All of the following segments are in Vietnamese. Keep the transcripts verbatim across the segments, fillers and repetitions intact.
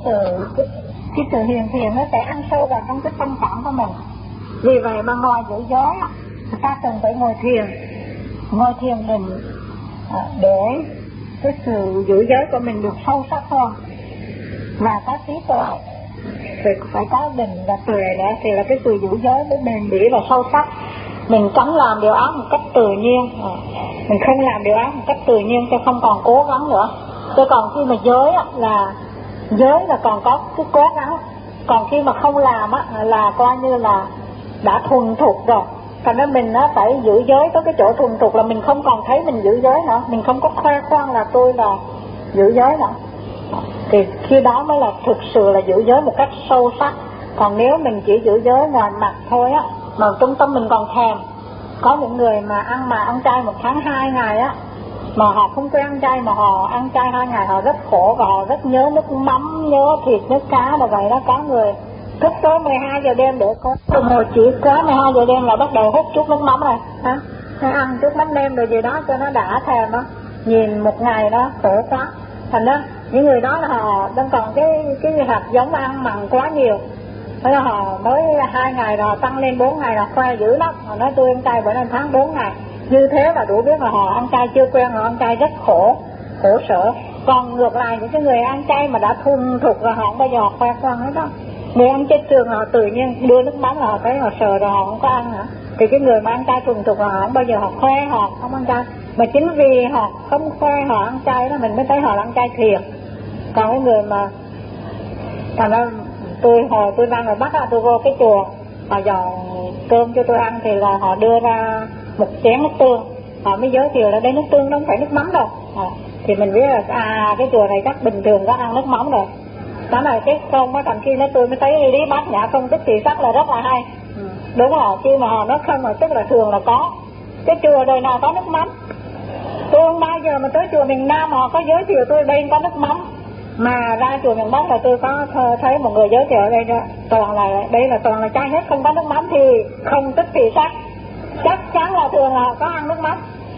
sự cái, cái sự hiền thiện nó sẽ ăn sâu vào trong cái tâm trạng của mình. Vì vậy mà ngoài giữ giới người ta cần phải ngồi thiền, ngồi thiền định để cái sự giữ giới của mình được sâu sắc hơn và có trí tuệ. Phải, phải có định và tuệ nữa thì là cái sự giữ giới mới bền bỉ và sâu sắc. Mình tránh làm điều ác một cách tự nhiên, mình không làm điều ác một cách tự nhiên cho không còn cố gắng nữa. Chứ còn khi mà giới là giới là còn có cái cố gắng, còn khi mà không làm á là coi như là đã thuần thục rồi. Thành ra mình á phải giữ giới có cái chỗ thuần thục là mình không còn thấy mình giữ giới nữa, mình không có khoe khoang là tôi là giữ giới nữa. Thì khi đó mới là thực sự là giữ giới một cách sâu sắc. Còn nếu mình chỉ giữ giới ngoài mặt thôi á, mà trong tâm mình còn thèm. Có những người mà ăn mà ăn chay một tháng hai ngày á, mà họ không quen ăn chay, mà họ ăn chay hai ngày họ rất khổ và họ rất nhớ nước mắm, nhớ thịt, nhớ cá. Và vậy đó, có người thức tới mười hai giờ đêm để có đồng hồ chỉ quá mười hai giờ đêm là bắt đầu hút chút nước mắm rồi hả? Hay ăn chút mắm nêm rồi gì đó cho nó đã thèm đó. Nhìn một ngày đó khổ quá. Thành đó những người đó là họ đang còn cái cái hạt giống ăn mặn quá nhiều. Thế là họ mới hai ngày rồi tăng lên bốn ngày là khoe dữ lắm. Họ nói tôi ăn chay bữa nay tháng bốn ngày. Như thế là đủ biết là họ ăn chay chưa quen, họ ăn chay rất khổ, khổ sở. Còn ngược lại những cái người ăn chay mà đã thuần thục rồi họ không bao giờ họ khoe khoang hết đó. Người ăn chay trường họ tự nhiên đưa nước mắm là họ thấy họ sợ rồi họ không có ăn hả? Thì cái người mà ăn chay thuần thục là họ không bao giờ họ khoe họ không ăn chay. Mà chính vì họ không khoe họ ăn chay đó mình mới thấy họ là ăn chay thiệt. Còn cái người mà thành ra tôi hồi tôi đang ở Bắc á, tôi vô cái chùa họ dọn cơm cho tôi ăn thì là họ đưa ra một chén nước tương, họ mới giới thiệu là đây nước tương nó không phải nước mắm đâu. À, thì mình biết là à cái chùa này chắc bình thường có ăn nước mắm rồi. Đó là cái không á, thậm chí nó tôi mới thấy lý bát nhã công thức thì sắc là rất là hay. Ừ. Đúng rồi, khi mà họ nói không là tức là thường là có. Cái chùa đời nào có nước mắm. Tôi không bao giờ mà tới chùa miền Nam họ có giới thiệu tôi đây có nước mắm. Mà ra chùa miền Bắc là tôi có thấy một người giới thiệu ở đây đó, toàn là đây là toàn là chay hết, không có nước mắm thì không tức thì sắc. Chắc chắn là thường là họ có ăn nước mắm.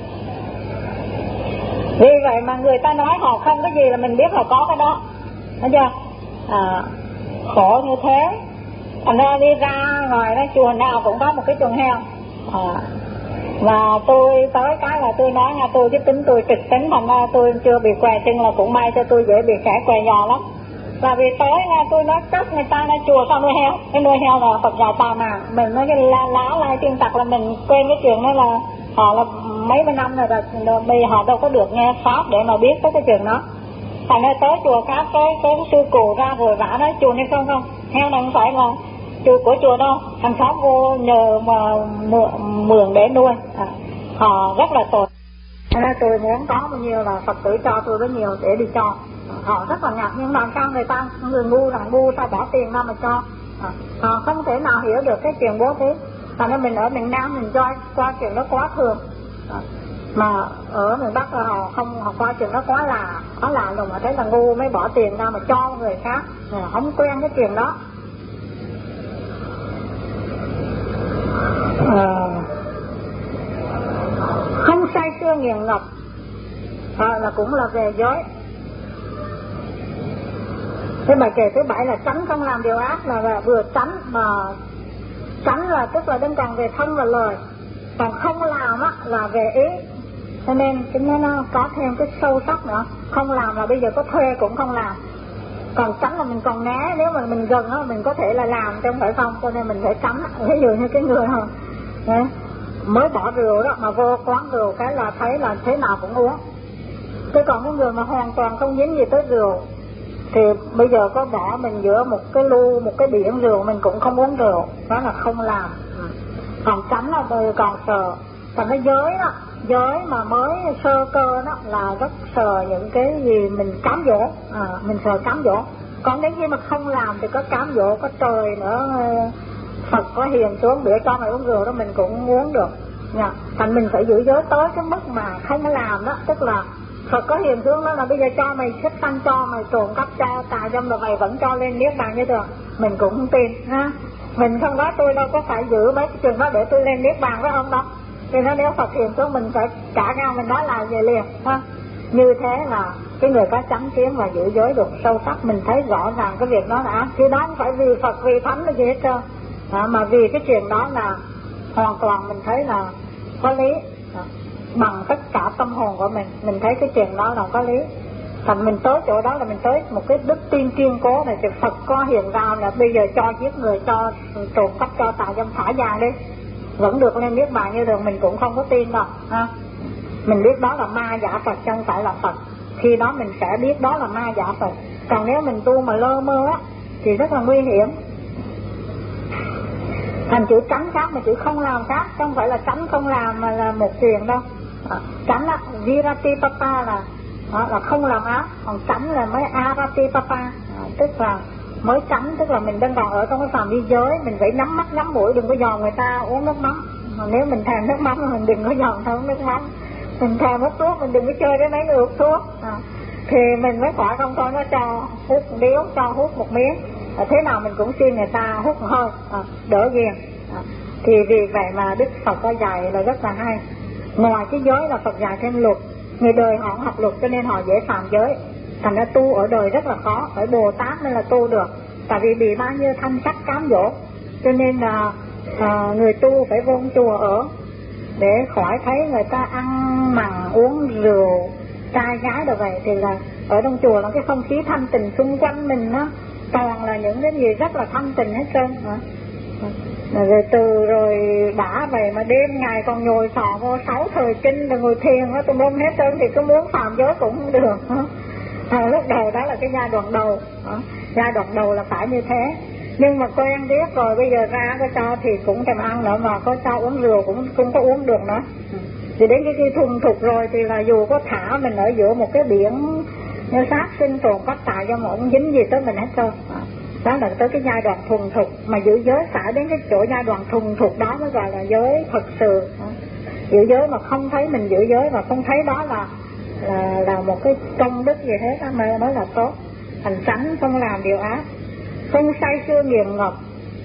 Vì vậy mà người ta nói họ không cái gì là mình biết họ có cái đó. Thấy chưa? À, khổ như thế. Thành ra đi ra ngoài đó chùa nào cũng có một cái chuồng heo. À, và tôi tới cái là tôi nói nha, tôi cái tính tôi trực tính, thành ra tôi chưa bị què chân là cũng may cho tôi dễ bị khẽ què giò lắm. Và vì tới nha tôi nói chắc người ta nói chùa sao nuôi heo, cái nuôi heo là Phật giáo tà mà mình nói cái lá lá lai tiên tặc là mình quên cái chuyện đó là họ là mấy mươi năm rồi, rồi bây giờ họ đâu có được nghe pháp để mà biết tới cái chuyện đó. Thành ra tới chùa khác cái cái sư cụ ra vội vã nói chùa này không không heo này không phải là chùa của chùa đâu, hàng xóm vô nhờ mà mượn, mượn để nuôi. À, họ rất là tội. Thế nên tôi muốn có bao nhiêu là Phật tử cho tôi rất nhiều để đi cho. Họ rất là ngạc nhưng làm sao người ta người ngu rằng ngu sao bỏ tiền ra mà cho. À, họ không thể nào hiểu được cái chuyện bố thí. Thành ra mình ở miền Nam mình cho qua chuyện đó quá thường. À, mà ở miền Bắc là họ không họ qua chuyện đó quá là quá lạ lùng, mà thấy là ngu mới bỏ tiền ra mà cho người khác. À, không quen cái chuyện đó. À, không say sưa nghiền ngập à, là cũng là về giới. Thế bài kể thứ bảy là tránh không làm điều ác, là, là vừa tránh mà tránh là tức là đến còn về thân và lời, còn không làm á là về ý. Cho nên cái nó có thêm cái sâu sắc nữa. Không làm là bây giờ có thuê cũng không làm, còn tránh là mình còn né. Nếu mà mình gần á mình có thể là làm chứ không phải không, cho nên mình phải tránh. Ví dụ như cái người không mới bỏ rượu đó mà vô quán rượu cái là thấy là thế nào cũng uống. Thế còn cái người mà hoàn toàn không dính gì tới rượu thì bây giờ có bỏ mình giữa một cái lu, một cái biển rượu mình cũng không uống rượu, đó là không làm. Còn tránh là tôi còn sợ. Còn cái giới đó, giới mà mới sơ cơ đó là rất sợ những cái gì mình cám dỗ. À, mình sợ cám dỗ. Còn đến khi mà không làm thì có cám dỗ, có trời nữa, Phật có hiền xuống bữa cho mày uống rượu đó mình cũng uống được nha. Thành mình phải giữ giới tới cái mức mà không làm đó, tức là Phật có hiền xuống đó là bây giờ cho mày xích tăng, cho mày trộm cắp, cho tà dâm rồi mày vẫn cho lên niết bàn như thường, mình cũng không tin ha. Mình không nói tôi đâu có phải giữ mấy cái chuyện đó để tôi lên niết bàn với ông đâu. Thì nó nếu Phật hiền xuống mình phải trả nhau, mình nói là về liền ha. Như thế là cái người có chánh kiến và giữ giới được sâu sắc, mình thấy rõ ràng cái việc đó là ác. Chứ đó không phải vì Phật vì Thánh là gì hết trơn, à, mà vì cái chuyện đó là hoàn toàn mình thấy là có lý, à, bằng tất cả tâm hồn của mình, mình thấy cái chuyện đó là có lý. Thành mình tới chỗ đó là mình tới một cái đức tin kiên cố này, thì Phật có hiện ra là bây giờ cho giết người, cho trộm cắp, cho tà dâm thả vàng đi, vẫn được lên niết bàn như thường, mình cũng không có tin đâu, ha. Mình biết đó là ma giả Phật chứ không phải là Phật. Khi đó mình sẽ biết đó là ma giả Phật. Còn nếu mình tu mà lơ mơ á thì rất là nguy hiểm. Thành chữ tránh khác mà chữ không làm khác, không phải là tránh không làm mà là một chuyện đâu. À, tránh là viratipapa là đó, là không làm ác, còn tránh là mới aratipapa, à, tức là mới tránh, tức là mình đang còn ở trong cái phạm vi giới, mình phải nhắm mắt nhắm mũi, đừng có dò người ta uống nước mắm. Mà nếu mình thèm nước mắm mình đừng có dò thơm nước mắm, mình thèm hút thuốc mình đừng có chơi với mấy người hút thuốc, à, thì mình mới quả không thôi nó cho hút một điếu, cho hút một miếng, à, thế nào mình cũng xin người ta hút một hơi, à, đỡ ghiền, à, thì vì vậy mà Đức Phật có dạy là rất là hay. Ngoài cái giới là Phật dạy thêm luật. Người đời họ học luật cho nên họ dễ phạm giới, thành ra tu ở đời rất là khó, phải Bồ Tát mới là tu được, tại vì bị bao nhiêu thanh sắc cám dỗ, cho nên là à, người tu phải vô chùa ở để khỏi thấy người ta ăn mặn uống rượu trai gái rồi vậy. Thì là ở trong chùa là cái không khí thanh tịnh xung quanh mình nó toàn là những cái gì rất là thanh tịnh hết trơn, hả? Rồi từ rồi đã vậy mà đêm ngày còn nhồi sọ vô sáu thời kinh rồi ngồi thiền nó tùm lum hết trơn, thì cứ muốn phạm giới cũng không được, hả? À, lúc đầu đó là cái giai đoạn đầu, hả? Giai đoạn đầu là phải như thế. Nhưng mà quen biết rồi bây giờ ra có cho thì cũng thèm ăn nữa, mà có cho uống rượu cũng không có uống được nữa. Thì đến cái khi thuần thục rồi thì là dù có thả mình ở giữa một cái biển như sát sinh trộm cắp tà do mà không dính gì tới mình hết trơn. Đó là tới cái giai đoạn thuần thục, mà giữ giới phải đến cái chỗ giai đoạn thuần thục đó mới gọi là giới thật sự. Giữ giới mà không thấy mình giữ giới và không thấy đó là là là một cái công đức gì hết đó, mà nói là tốt. Thành tránh không làm điều ác, không say sưa nghiền ngập,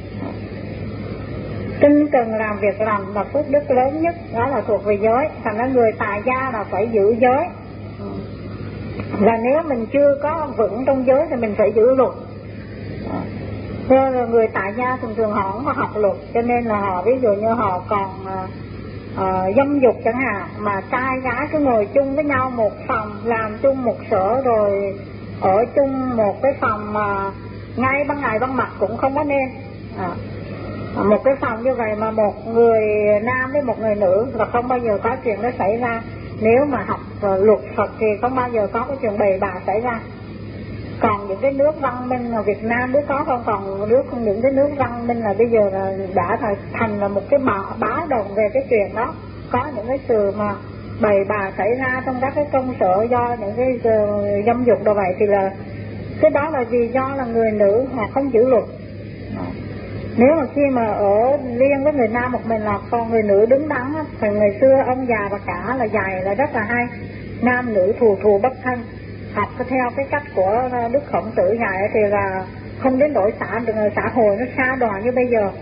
tinh cần làm việc làm là phước đức lớn nhất, đó là thuộc về giới. Thành ra người tại gia là phải giữ giới, là nếu mình chưa có vững trong giới thì mình phải giữ luật. Nên là người tại gia thường thường họ không có học luật, cho nên là họ ví dụ như họ còn uh, dâm dục chẳng hạn, mà trai gái cứ ngồi chung với nhau một phòng, làm chung một sở, rồi ở chung một cái phòng mà ngay ban ngày ban mặt cũng không có nên. À, một cái phòng như vậy mà một người nam với một người nữ là không bao giờ có chuyện đó xảy ra. Nếu mà học uh, luật Phật thì không bao giờ có cái chuyện bầy bạ xảy ra. Còn những cái nước văn minh ở Việt Nam biết có không, còn nước những cái nước văn minh là bây giờ là đã thành là một cái bá, bá đồng về cái chuyện đó. Có những cái sự mà bầy bạ xảy ra trong các cái công sở do những cái uh, dâm dục đồ vậy, thì là cái đó là vì do là người nữ họ không giữ luật. Nếu mà khi mà ở riêng với người nam một mình là con người nữ đứng đắn, thì ngày xưa ông già và cả là dạy là rất là hay, nam nữ thù thù bất thân. Học theo cái cách của Đức Khổng Tử dạy thì là không đến đổi xã xã hội nó xa đọa như bây giờ.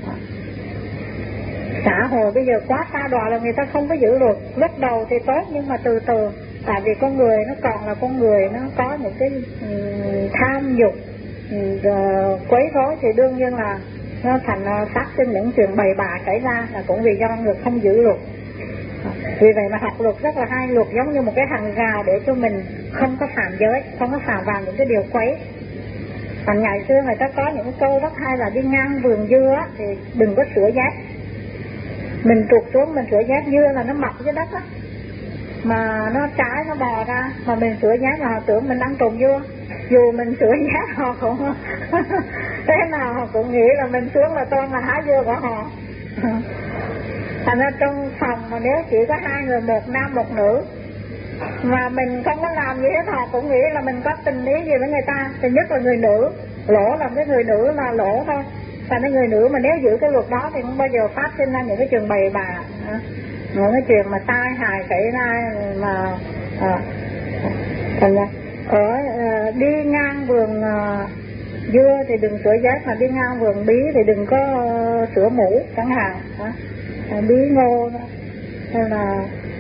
Xã hội bây giờ quá xa đọa là người ta không có giữ luật. Lúc đầu thì tốt nhưng mà từ từ, tại vì con người nó còn là con người, nó có những cái um, tham dục, um, quấy rối, thì đương nhiên là nó thành uh, phát sinh những chuyện bầy bạ xảy ra, là cũng vì do người không giữ luật. Vì vậy mà học luật rất là hay. Luật giống như một cái hàng rào để cho mình không có phạm giới, không có phạm vào những cái điều quấy. Còn ngày xưa người ta có những câu rất hay là đi ngang vườn dưa thì đừng có sửa dép. Mình trụt xuống mình sửa dép, dưa là nó mọc dưới đất á, mà nó trái nó bò ra, mà mình sửa dép là họ tưởng mình đang trồng dưa. Dù mình sửa dép họ cũng thế nào họ cũng nghĩ là mình xuống là toàn là hái dưa của họ. Thành ra trong phòng mà nếu chỉ có hai người, một nam một nữ, mà mình không có làm gì hết, họ cũng nghĩ là mình có tình ý gì với người ta. Thì nhất là người nữ, lỗ làm cái người nữ là lỗ thôi. Thành ra người nữ mà nếu giữ cái luật đó thì không bao giờ phát sinh ra những cái chuyện bầy bạ, những cái chuyện mà tai hại xảy ra. Mà à, thành ra ở à, đi ngang vườn à, dưa thì đừng sửa dép, mà đi ngang vườn bí thì đừng có uh, sửa mũ chẳng hạn. À, bí ngô hay là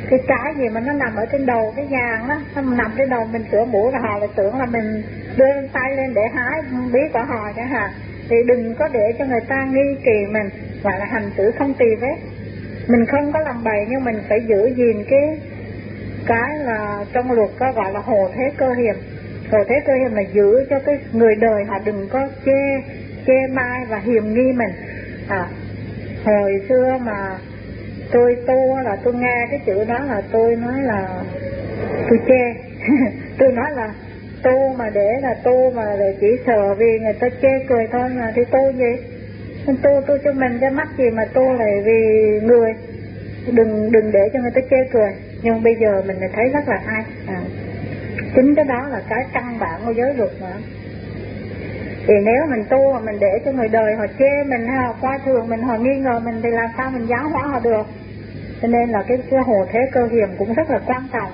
cái cái gì mà nó nằm ở trên đầu cái vàng đó, nó nằm trên đầu mình sửa mũi và họ lại tưởng là mình đưa tay lên để hái bí quả hò chẳng hạn. Thì đừng có để cho người ta nghi kỳ mình, gọi là hành xử không tì vết. Mình không có làm bậy nhưng mình phải giữ gìn cái cái là trong luật có gọi là hồ thế cơ hiềm. Hồ thế cơ hiềm là giữ cho cái người đời họ đừng có chê chê bai và hiềm nghi mình. À, hồi xưa mà tôi tu là tôi nghe cái chữ đó là tôi nói là tôi chê. Tôi nói là tu mà để là tu mà để chỉ sợ vì người ta chê cười thôi mà thì tu gì? Tu tu cho mình cho mắt gì mà tu lại vì người. Đừng đừng để cho người ta chê cười. Nhưng bây giờ mình lại thấy rất là hay. À, chính cái đó là cái căn bản của giới luật mà. Thì nếu mình tu mà mình để cho người đời họ chê mình hay họ coi thường mình, họ nghi ngờ mình thì làm sao mình giáo hóa họ được. Cho nên là cái, cái hồ thế cơ hiềm cũng rất là quan trọng.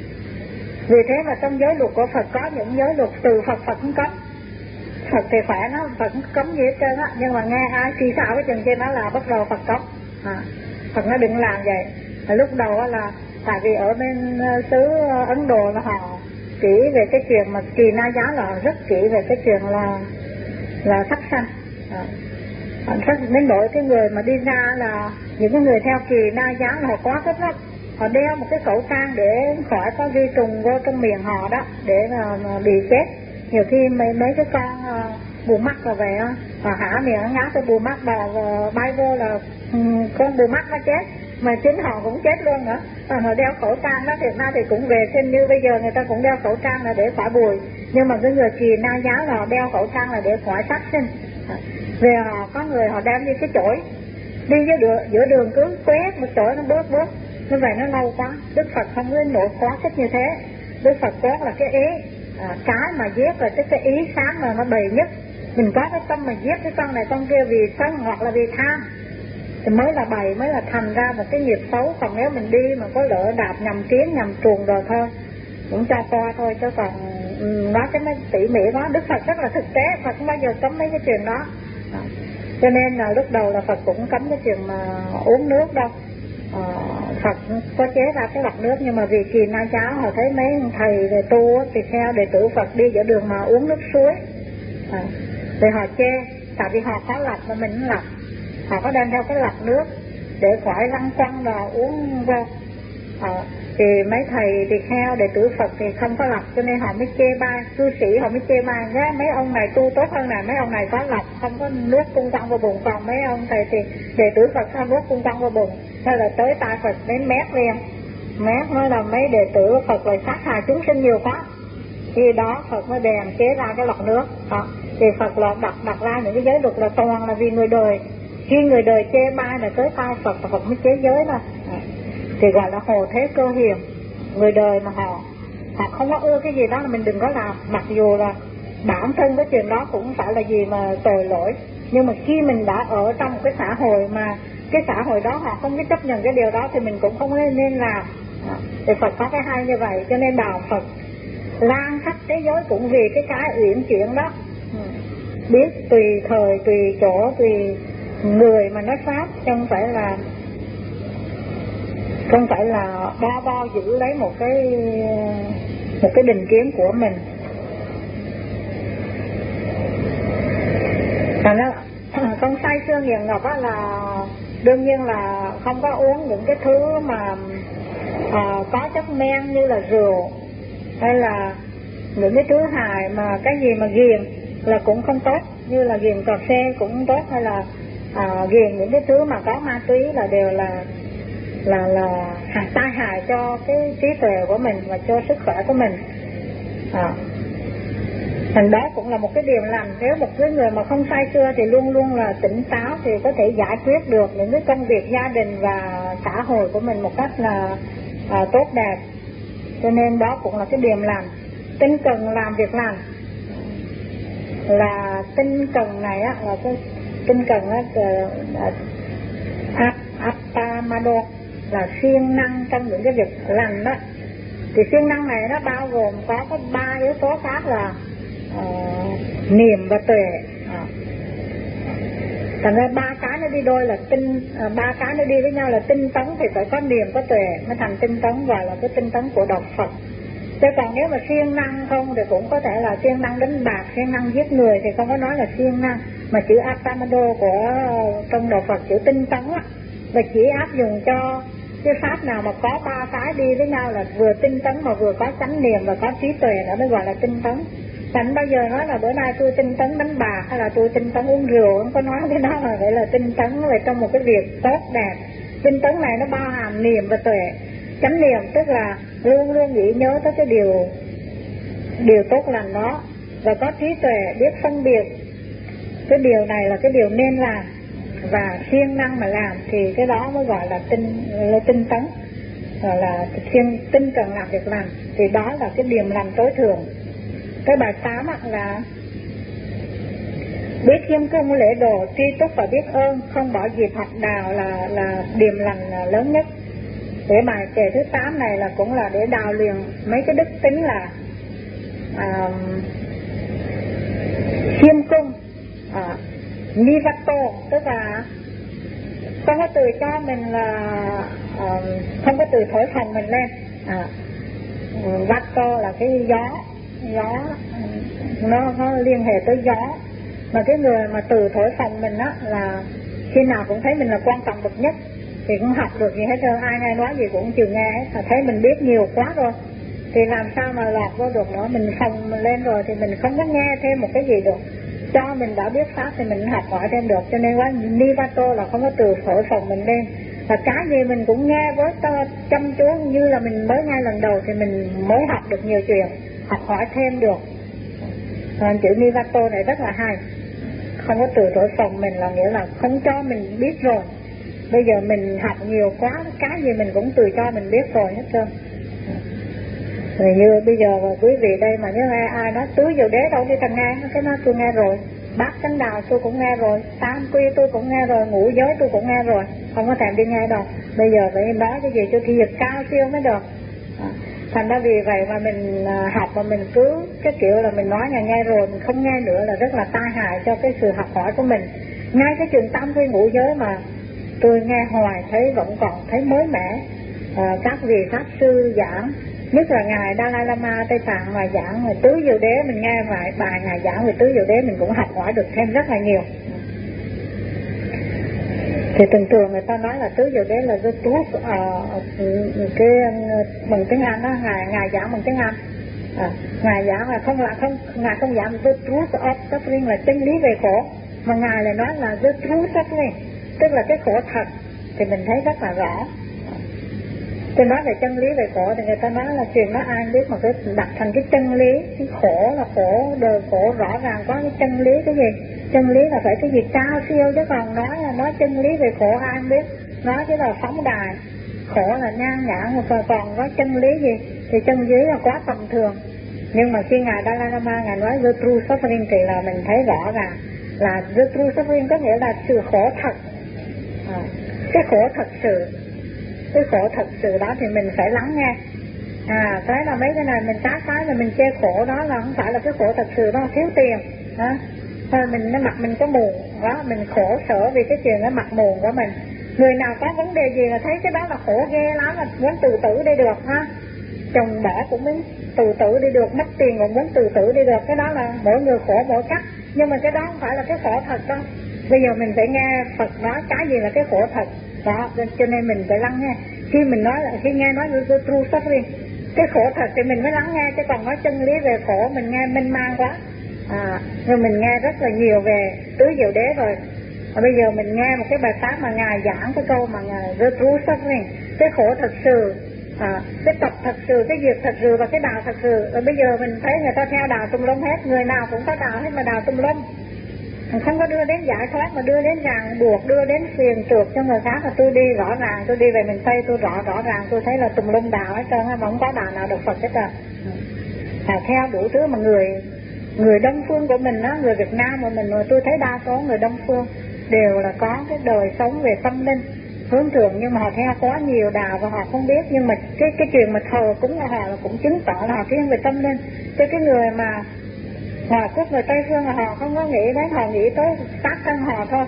Vì thế mà trong giới luật của Phật có những giới luật từ Phật Phật cũng cấm. Phật thì phải nó Phật cũng cấm gì hết trơn á, nhưng mà nghe ai xì xào cái chừng kia nó là bắt đầu Phật cấm. À, Phật nó đừng làm vậy. À, lúc đầu là tại vì ở bên xứ Ấn Độ là họ kỹ về cái chuyện mà Kỳ Na giáo là họ rất kỹ về cái chuyện là là sắc sanh. À, đến nỗi cái người mà đi ra là những cái người theo Kỳ Na giáo là họ quá thích lắm. Họ đeo một cái khẩu trang để khỏi có vi trùng vô trong miệng họ đó, để mà, mà bị chết. Nhiều khi mấy mấy cái con uh, bù mắt là về họ hả miệng nó ngáp cái bù mắt bà uh, bay vô là um, con bù mắt nó chết, mà chính họ cũng chết luôn nữa. Và họ đeo khẩu trang đó, thiệt ra thì cũng về sinh như bây giờ người ta cũng đeo khẩu trang là để khỏi bụi. Nhưng mà cái người Kỳ Na giáo là họ đeo khẩu trang là để khỏi sát sinh. Về họ có người họ đem đi cái chổi, đi giữa đường, giữa đường cứ quét một chổi nó bớt bớt. Như vậy nó lâu quá. Đức Phật không có nổi quá thích như thế. Đức Phật quét là cái ý à, cái mà giết là cái, cái ý sáng mà nó đầy nhất. Mình có cái tâm mà giết cái con này con kia vì sân hoặc là vì tham thì mới là bày, mới là thành ra một cái nghiệp xấu. Còn nếu mình đi mà có lỡ đạp nhầm kiến nhầm chuồng rồi thôi cũng cho qua thôi, chứ còn nói cái mấy tỉ mỉ đó. Đức Phật rất là thực tế, Phật không bao giờ cấm mấy cái chuyện đó. À, cho nên là lúc đầu là Phật cũng cấm cái chuyện mà uống nước đâu. À, Phật có chế ra cái lọc nước, nhưng mà vì Kỳ Na giáo họ thấy mấy thầy về tu thì theo đệ tử Phật đi giữa đường mà uống nước suối. À, thì họ chê, tại vì họ có lọc mà mình không lọc. Họ có đem theo cái lọc nước để khỏi lăng quăng và uống vô. À, thì mấy thầy thì theo đệ tử Phật thì không có lọc, cho nên họ mới chê bai, cư sĩ họ mới chê bai ra mấy ông này tu tốt hơn này, mấy ông này có lọc không có nuốt cung quăng vào bụng, còn mấy ông thầy thì đệ tử Phật không nuốt cung quăng vào bụng. Thế là tới tai Phật đến mét liền, mét nói là mấy đệ tử Phật lại sát hại chúng sinh nhiều quá. Khi đó Phật mới đèn chế ra cái lọc nước. Đó, thì Phật là đặt đặt ra những cái giới luật là toàn là vì người đời. Khi người đời chê bai là tới tai Phật và Phật mới chế giới thôi. Thì gọi là hồ thế cơ hiềm. Người đời mà họ họ không có ưa cái gì đó là mình đừng có làm, mặc dù là bản thân cái chuyện đó cũng phải là gì mà tội lỗi. Nhưng mà khi mình đã ở trong một cái xã hội mà cái xã hội đó họ không có chấp nhận cái điều đó thì mình cũng không nên, nên làm. Thì Phật có cái hay như vậy, cho nên đạo Phật lan khắp thế giới cũng vì cái cái uyển chuyển đó. Biết tùy thời, tùy chỗ, tùy người mà nói pháp, chứ không phải là không phải là bo bo giữ lấy một cái một cái định kiến của mình. Còn nó con say sưa nghiền ngọc á là đương nhiên là không có uống những cái thứ mà à, có chất men như là rượu hay là những cái thứ hại mà cái gì mà ghiền là cũng không tốt, như là ghiền cà phê cũng không tốt, hay là à, ghiền những cái thứ mà có ma túy là đều là là là tai hại cho cái trí tuệ của mình và cho sức khỏe của mình. À, thành đó cũng là một cái điểm lành. Nếu một cái người mà không say sưa thì luôn luôn là tỉnh táo thì có thể giải quyết được những cái công việc gia đình và xã hội của mình một cách là à, tốt đẹp. Cho nên đó cũng là cái điểm lành. Tinh cần làm việc lành là tinh cần này á, là cái tinh cần á, Apamado là siêng năng trong những cái việc lành đó. Thì siêng năng này nó bao gồm có có ba yếu tố khác là uh, niệm và tuệ. À, thành ra ba cái nó nó đi đôi là tinh, à, ba cái nó đi với nhau là tinh tấn, thì phải có niềm có tuệ mới thành tinh tấn, gọi là cái tinh tấn của đạo Phật. Chứ còn nếu mà siêng năng không thì cũng có thể là siêng năng đánh bạc, siêng năng giết người thì không có nói là siêng năng, mà chữ Atamado của trong đạo Phật chữ tinh tấn á, và chỉ áp dụng cho cái pháp nào mà có ba cái đi với nhau là vừa tinh tấn mà vừa có chánh niệm và có trí tuệ nữa mới gọi là tinh tấn. Thành bao giờ nói là bữa nay tôi tinh tấn đánh bạc hay là tôi tinh tấn uống rượu, không có nói cái đó là vậy là tinh tấn về trong một cái việc tốt đẹp. Tinh tấn này nó bao hàm niệm và tuệ. Chánh niệm tức là luôn luôn nghĩ nhớ tới cái điều điều tốt lành đó, và có trí tuệ biết phân biệt cái điều này là cái điều nên làm và siêng năng mà làm, thì cái đó mới gọi là tinh là tinh tấn, gọi là siêng tinh cần làm việc làm, thì đó là cái điểm lành tối thượng. Cái bài tám là biết khiêm cung lễ độ, tri túc và biết ơn, không bỏ dịp học đạo là là điểm lành lớn nhất. Để bài kệ thứ tám này là cũng là để đào luyện mấy cái đức tính là à, khiêm cung, à, nivato, tức là không có từ cho mình là à, không có từ thổi phồng mình lên, à, vato là cái gió, gió nó, nó liên hệ tới gió, mà cái người mà từ thổi phồng mình á là khi nào cũng thấy mình là quan trọng bậc nhất thì cũng học được gì hết trơn, ai nghe nói gì cũng chịu nghe hết, mà thấy mình biết nhiều quá rồi thì làm sao mà lọt vô được nữa. Mình phồng mình lên rồi thì mình không có nghe thêm một cái gì được, cho mình đã biết pháp thì mình học hỏi thêm được. Cho nên quá nivato là không có từ thổi phồng mình lên, và cái gì mình cũng nghe với chăm chú như là mình mới nghe lần đầu thì mình mới học được nhiều chuyện, học hỏi thêm được. À, chữ nivato này rất là hay, không có từ thổi phồng mình là nghĩa là không cho mình biết rồi. Bây giờ mình học nhiều quá, cái gì mình cũng từ cho mình biết rồi hết trơn. Rồi như bây giờ quý vị đây mà nếu ai, ai nói tưới vào đế đâu đi thằng nghe, cái nói tôi nghe rồi, bát chánh đạo tôi cũng nghe rồi, tam quy tôi cũng nghe rồi, ngũ giới tôi cũng nghe rồi, không có thèm đi nghe đâu. Bây giờ phải nói cái gì cho thiệt cao siêu mới được. À, thành ra vì vậy mà mình học mà mình cứ cái kiểu là mình nói nhà nghe rồi mình không nghe nữa là rất là tai hại cho cái sự học hỏi của mình. Ngay cái trường tam quy ngũ giới mà tôi nghe hoài thấy vẫn còn thấy mới mẻ. À, các vị pháp sư giảng, nhất là ngài Dalai Lama Tây Tạng mà giảng rồi tứ diệu đế, mình nghe vài bài ngài giảng về tứ diệu đế mình cũng học hỏi được thêm rất là nhiều. Thì thường thường người ta nói là tứ diệu đế là the truth, uh, cái bằng tiếng Anh đó, ngài ngài giảng bằng tiếng Anh. À, ngài giảng là không là không ngài không giảng the truth of suffering là chân lý về khổ, mà ngài lại nói là the truth suffering, tức là cái khổ thật, thì mình thấy rất là rõ. Tôi nói về chân lý về khổ thì người ta nói là chuyện đó ai biết mà cứ đặt thành cái chân lý, cái khổ là khổ, đời khổ rõ ràng có cái chân lý cái gì, chân lý là phải cái gì cao siêu, chứ còn nói là nói chân lý về khổ ai biết, nói chứ là phóng đài, khổ là nhan nhản, mà còn có chân lý gì thì chân lý là quá tầm thường. Nhưng mà khi ngài Dalai Lama ngài nói the true suffering thì là mình thấy rõ ràng là the true suffering có nghĩa là sự khổ thật, à, cái khổ thật sự. Cái khổ thật sự đó thì mình phải lắng nghe. À, cái là mấy cái này mình trái cái là mình chê khổ đó là không phải là cái khổ thật sự đó, thiếu tiền đó. Thôi mình nó mặt mình có mù đó, mình khổ sở vì cái chuyện cái mặt mù của mình. Người nào có vấn đề gì là thấy cái đó là khổ ghê lắm, là muốn tự tử đi được ha. Chồng bỏ cũng muốn tự tử đi được, mất tiền cũng muốn tự tử đi được, cái đó là mỗi người khổ mỗi cách. Nhưng mà cái đó không phải là cái khổ thật đâu. Bây giờ mình phải nghe Phật nói cái gì là cái khổ thật đó, cho nên mình phải lắng nghe. Khi mình nói là khi nghe nói the true suffering, cái khổ thật thì mình mới lắng nghe, chứ còn nói chân lý về khổ mình nghe mênh mang quá. À, nhưng mình nghe rất là nhiều về tứ diệu đế rồi. À, bây giờ mình nghe một cái bài pháp mà ngài giảng cái câu mà ngài the true suffering, cái khổ thật sự, à, cái tập thật sự, cái việc thật sự và cái đạo thật sự. Rồi bây giờ mình thấy người ta theo đạo tùm lum hết, người nào cũng có đạo hết mà đạo tùm lum, không có đưa đến giải thoát mà đưa đến ràng buộc, đưa đến phiền trượt cho người khác. Là tôi đi rõ ràng, tôi đi về miền Tây tôi rõ rõ ràng tôi thấy là tùm lum đạo hết trơn, mà không có đạo nào được Phật hết trơn. À, theo đủ thứ mà người người Đông phương của mình đó, người Việt Nam của mình, mà tôi thấy đa số người Đông phương đều là có cái đời sống về tâm linh hướng thượng, nhưng mà họ theo quá nhiều đạo và họ không biết. Nhưng mà cái cái chuyện mà thờ cúng của họ là cũng chứng tỏ là họ thiên về tâm linh. Cho cái người mà Hòa quốc người Tây phương là họ không có nghĩ đến, họ nghĩ tới tác thân họ thôi.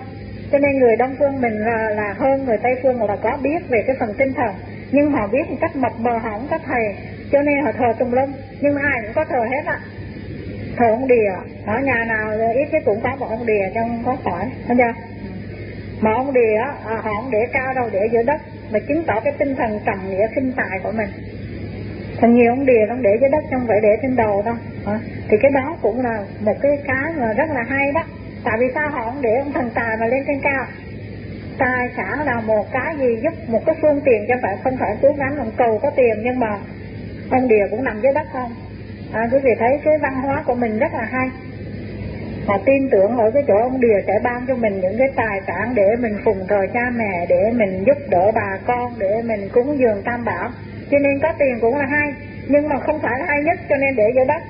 Cho nên người Đông Phương mình là, là hơn người Tây Phương là có biết về cái phần tinh thần, nhưng họ biết một cách mập mờ, họ không có thầy, cho nên họ thờ tùm lum. Nhưng mà ai cũng có thờ hết á, thờ ông Đìa, ở nhà nào ít cái cũng có một ông Đìa trong có khỏi, thấy chưa? Mà ông Đìa á, họ không để cao đâu, để giữa đất, mà chứng tỏ cái tinh thần trầm nghĩa sinh tài của mình. Còn nhiều ông Đìa nó để dưới đất, không phải để trên đầu đâu. À, thì cái đó cũng là một cái cái mà rất là hay đó. Tại vì sao họ không để ông thần tài mà lên trên cao? Tài sản là một cái gì giúp một cái phương tiện, cho phải không phải cố gắng làm cầu có tiền, nhưng mà ông Đìa cũng nằm dưới đất không. À, quý vị thấy cái văn hóa của mình rất là hay. Họ tin tưởng ở cái chỗ ông Đìa sẽ ban cho mình những cái tài sản để mình phụng thờ cha mẹ, để mình giúp đỡ bà con, để mình cúng dường tam bảo. Cho nên có tiền cũng là hay, nhưng mà không phải là hay nhất, cho nên để dưới đất.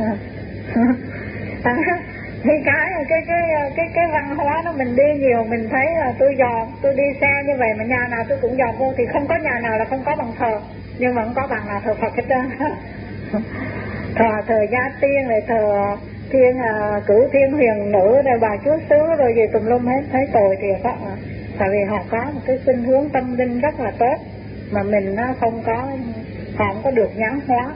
À, thì cái cái cái cái cái văn hóa đó mình đi nhiều, mình thấy là tôi dò, tôi đi xe như vậy mà nhà nào tôi cũng dò vô, thì không có nhà nào là không có bằng thờ, nhưng mà không có bằng là thờ Phật hết trơn. Thờ thờ gia tiên, rồi thờ thiên uh, cửu thiên huyền nữ, rồi bà chúa xứ, rồi gì tùm lum hết, thấy tội thiệt á. Tại vì họ có một cái khuynh hướng tâm linh rất là tốt, mà mình nó không có, họ không có được nhắn hóa.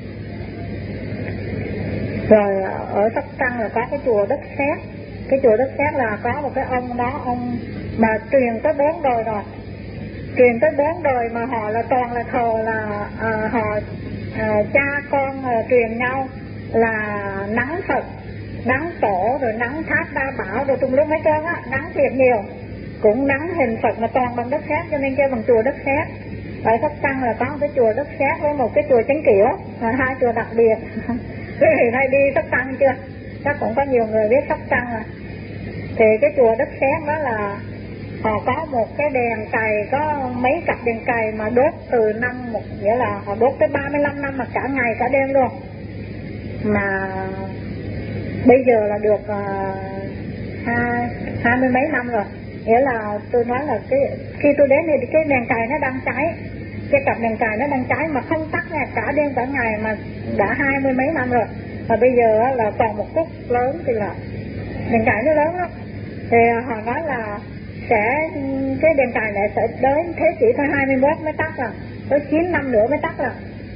Rồi ở Sóc Trăng là có cái chùa Đất Sét. Cái chùa Đất Sét là có một cái ông đó, ông mà truyền tới bốn đời rồi, truyền tới bốn đời mà họ là toàn là thờ là à, họ à, cha con à, truyền nhau là nắng Phật, nắng tổ, rồi nắng tháp đa bảo, rồi tùm lum hết trơn á, nắng thiệt nhiều, cũng nắng hình Phật mà toàn bằng đất sét, cho nên kêu bằng chùa Đất Sét. Ở Sóc Trăng là có một cái chùa Đất Sét với một cái chùa Chánh Kiểu, là hai chùa đặc biệt. Quý vị hay đi Sóc Trăng chưa? Chắc cũng có nhiều người biết Sóc Trăng à. Thì cái chùa Đất Sét đó là họ có một cái đèn cày, có mấy cặp đèn cày mà đốt từ năm một, nghĩa là họ đốt tới ba mươi lăm năm mà cả ngày cả đêm luôn. Mà bây giờ là được uh, hai, hai mươi mấy năm rồi. Nghĩa là tôi nói là cái khi tôi đến đây thì cái đèn cày nó đang cháy, cái cặp đèn cày nó đang cháy mà không tắt nha, cả đêm cả ngày, mà đã hai mươi mấy năm rồi. Và bây giờ là còn một phút lớn thì là đèn cày nó lớn lắm. Thì họ nói là sẽ cái đèn cày này sẽ đến thế kỷ thứ hai mươi mốt mới tắt, là tới chín năm nữa mới tắt là.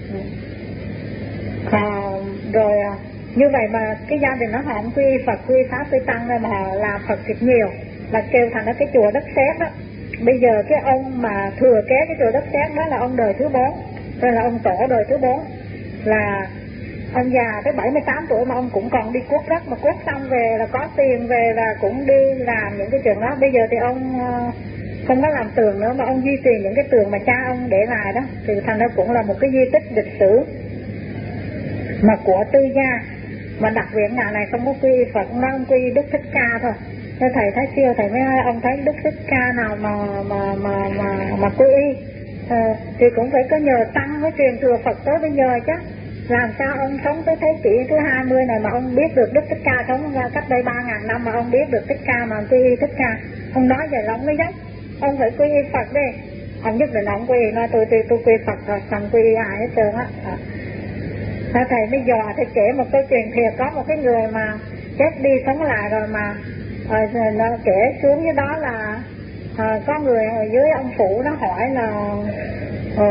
À, rồi như vậy mà cái gia đình nó họ không quy Phật, quy Pháp, quy Tăng, mà họ làm Phật thiệt nhiều, là kêu thành cái chùa Đất Sét đó. Bây giờ cái ông mà thừa kế cái chùa Đất Sét đó là ông đời thứ bốn, rồi là ông tổ đời thứ bốn, là ông già tới bảy mươi tám tuổi mà ông cũng còn đi cuốc đất, mà cuốc xong về là có tiền về là cũng đi làm những cái chuyện đó. Bây giờ thì ông không có làm tường nữa, mà ông duy trì những cái tường mà cha ông để lại đó, thì thành ra cũng là một cái di tích lịch sử mà của tư gia. Mà đặc biệt nhà này không có quy Phật, nó không quy Đức Thích Ca thôi. Nên thầy Thái Siêu thầy mới nói ông thấy Đức Thích Ca nào mà mà mà mà mà quy y ờ, thì cũng phải có nhờ tăng với truyền thừa Phật tới bây giờ chứ. Làm sao ông sống tới thế kỷ thứ hai mươi này mà ông biết được Đức Thích Ca sống ra cách đây ba ngàn năm mà ông biết được Thích Ca mà quy y Thích Ca? Ông nói vậy là ông mới dốc. Ông phải quy y Phật đi. Ông nhất định ông quy y, nói tôi tôi tôi quy Phật rồi, xong quy y ai hết trơn á. À, thầy mới dò thầy kể một câu chuyện thiệt, có một cái người mà chết đi sống lại rồi mà à, nó kể xuống dưới đó là à, có người ở dưới ông phụ nó hỏi là à,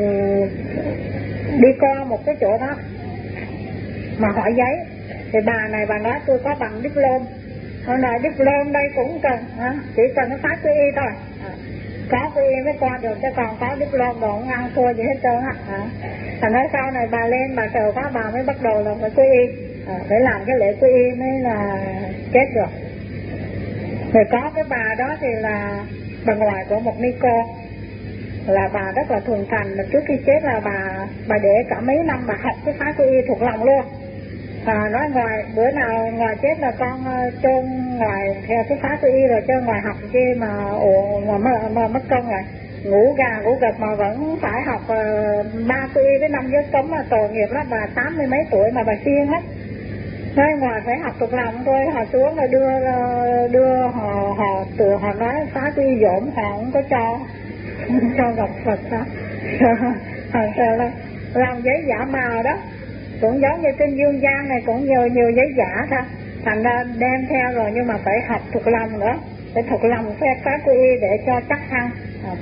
đi qua một cái chỗ đó mà hỏi giấy, thì bà này bà nói tôi có bằng diploma. Hồi này diploma đây cũng cần, à, chỉ cần nó phát quy y thôi. À, có quy y mới qua được, chứ còn có diploma đồ không ăn thua gì hết trơn á. À, thành nói sau này bà lên bà chờ quá bà mới bắt đầu là phải quy y, à, phải làm cái lễ quy y mới là chết được. Rồi có cái bà đó thì là bà ngoại của một ni cô, là bà rất là thuần thành, mà trước khi chết là bà bà để cả mấy năm bà học cái phái quy y thuộc lòng luôn. À, nói ngoài bữa nào ngoài chết là con uh, chôn ngoài theo cái phái quy y rồi, cho ngoài học kia mà ồ mà, mà, mà mất công rồi, ngủ gà ngủ gật mà vẫn phải học ba quy y với năm giới cấm, mà tội nghiệp lắm. Bà tám mươi mấy tuổi mà bà siêng hết. Nói ngoài phải học thuộc lòng thôi, họ xuống rồi đưa đưa họ họ tự họ nói phá quy dỗm họ không có cho cho gặp Phật đó. Họ là làm giấy giả màu đó, cũng giống như trên dương gian này cũng nhiều nhiều giấy giả thôi, thành ra đem theo rồi nhưng mà phải học thuộc lòng nữa. để thật lòng phép pháp quy y để cho chắc ăn. À.